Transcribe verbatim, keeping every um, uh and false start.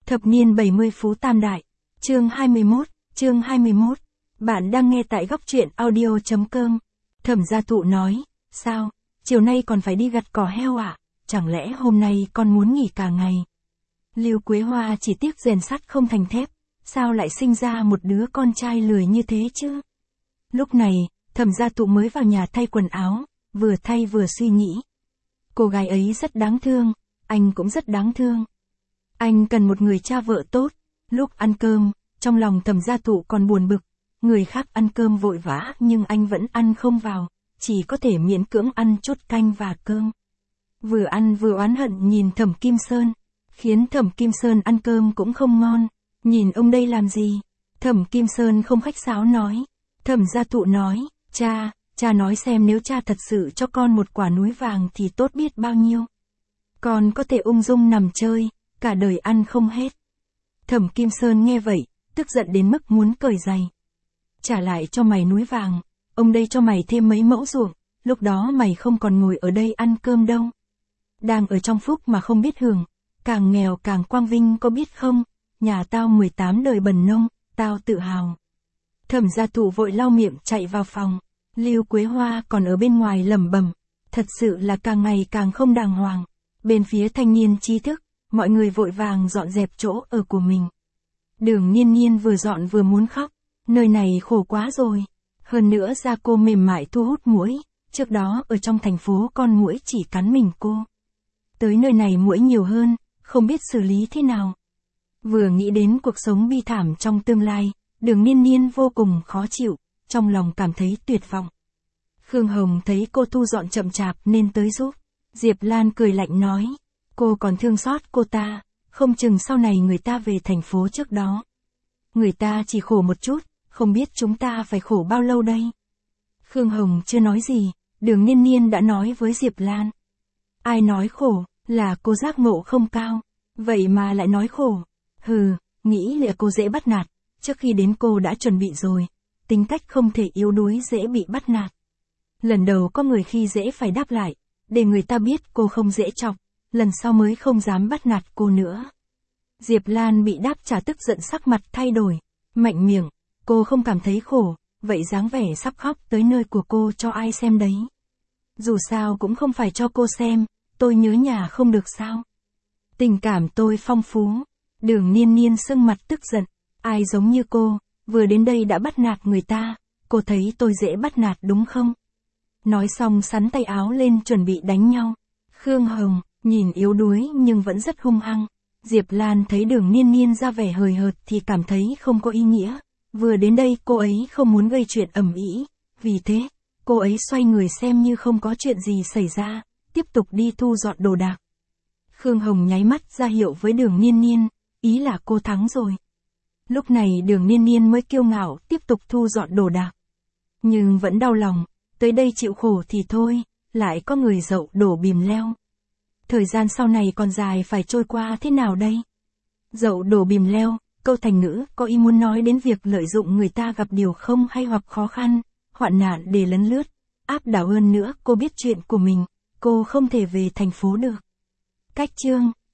Thập niên bảy mươi Phú Tam Đại. Chương hai mươi mốt, chương hai mươi mốt. Bạn đang nghe tại góc truyện audio.com. Thẩm Gia Thụ nói, sao, chiều nay còn phải đi gặt cỏ heo à, chẳng lẽ hôm nay con muốn nghỉ cả ngày? Lưu Quế Hoa chỉ tiếc rèn sắt không thành thép, sao lại sinh ra một đứa con trai lười như thế chứ? Lúc này, Thẩm Gia Thụ mới vào nhà thay quần áo, vừa thay vừa suy nghĩ. Cô gái ấy rất đáng thương, anh cũng rất đáng thương. Anh cần một người cha vợ tốt. Lúc ăn cơm, trong lòng Thẩm Gia Thụ còn buồn bực, người khác ăn cơm vội vã nhưng anh vẫn ăn không vào, chỉ có thể miễn cưỡng ăn chút canh và cơm. Vừa ăn vừa oán hận nhìn Thẩm Kim Sơn, khiến Thẩm Kim Sơn ăn cơm cũng không ngon. Nhìn ông đây làm gì? Thẩm Kim Sơn không khách sáo nói. Thẩm Gia Thụ nói, cha, cha nói xem nếu cha thật sự cho con một quả núi vàng thì tốt biết bao nhiêu. Con có thể ung dung nằm chơi, cả đời ăn không hết. Thẩm Kim Sơn nghe vậy, tức giận đến mức muốn cởi giày. Trả lại cho mày núi vàng, ông đây cho mày thêm mấy mẫu ruộng, lúc đó mày không còn ngồi ở đây ăn cơm đâu. Đang ở trong phúc mà không biết hưởng, càng nghèo càng quang vinh có biết không, nhà tao mười tám đời bần nông, tao tự hào. Thẩm Gia Thụ vội lau miệng chạy vào phòng, Lưu Quế Hoa còn ở bên ngoài lẩm bẩm, thật sự là càng ngày càng không đàng hoàng. Bên phía thanh niên trí thức, mọi người vội vàng dọn dẹp chỗ ở của mình. Đường Nhiên Nhiên vừa dọn vừa muốn khóc, nơi này khổ quá rồi. Hơn nữa da cô mềm mại thu hút muỗi, trước đó ở trong thành phố con muỗi chỉ cắn mình cô. Tới nơi này muỗi nhiều hơn, không biết xử lý thế nào. Vừa nghĩ đến cuộc sống bi thảm trong tương lai, Đường Nhiên Nhiên vô cùng khó chịu, trong lòng cảm thấy tuyệt vọng. Khương Hồng thấy cô thu dọn chậm chạp nên tới giúp. Diệp Lan cười lạnh nói, cô còn thương xót cô ta, không chừng sau này người ta về thành phố trước đó. Người ta chỉ khổ một chút, không biết chúng ta phải khổ bao lâu đây. Khương Hồng chưa nói gì, Đường Nhiên Nhiên đã nói với Diệp Lan. Ai nói khổ, là cô giác ngộ không cao, vậy mà lại nói khổ. Hừ, nghĩ là cô dễ bắt nạt, trước khi đến cô đã chuẩn bị rồi, tính cách không thể yếu đuối dễ bị bắt nạt. Lần đầu có người khi dễ phải đáp lại, để người ta biết cô không dễ chọc, lần sau mới không dám bắt nạt cô nữa. Diệp Lan bị đáp trả tức giận sắc mặt thay đổi, mạnh miệng, cô không cảm thấy khổ, vậy dáng vẻ sắp khóc tới nơi của cô cho ai xem đấy. Dù sao cũng không phải cho cô xem, tôi nhớ nhà không được sao. Tình cảm tôi phong phú. Đường Nhiên Nhiên sưng mặt tức giận, ai giống như cô, vừa đến đây đã bắt nạt người ta, cô thấy tôi dễ bắt nạt đúng không? Nói xong sắn tay áo lên chuẩn bị đánh nhau. Khương Hồng, nhìn yếu đuối nhưng vẫn rất hung hăng. Diệp Lan thấy Đường Nhiên Nhiên ra vẻ hời hợt thì cảm thấy không có ý nghĩa. Vừa đến đây cô ấy không muốn gây chuyện ầm ĩ, vì thế, cô ấy xoay người xem như không có chuyện gì xảy ra, tiếp tục đi thu dọn đồ đạc. Khương Hồng nháy mắt ra hiệu với Đường Nhiên Nhiên, ý là cô thắng rồi. Lúc này Đường Nhiên Nhiên mới kiêu ngạo tiếp tục thu dọn đồ đạc. Nhưng vẫn đau lòng, tới đây chịu khổ thì thôi, lại có người dậu đổ bìm leo. Thời gian sau này còn dài phải trôi qua thế nào đây? Dậu đổ bìm leo, câu thành ngữ có ý muốn nói đến việc lợi dụng người ta gặp điều không hay hoặc khó khăn, hoạn nạn để lấn lướt, áp đảo hơn nữa cô biết chuyện của mình, cô không thể về thành phố được. Cách chương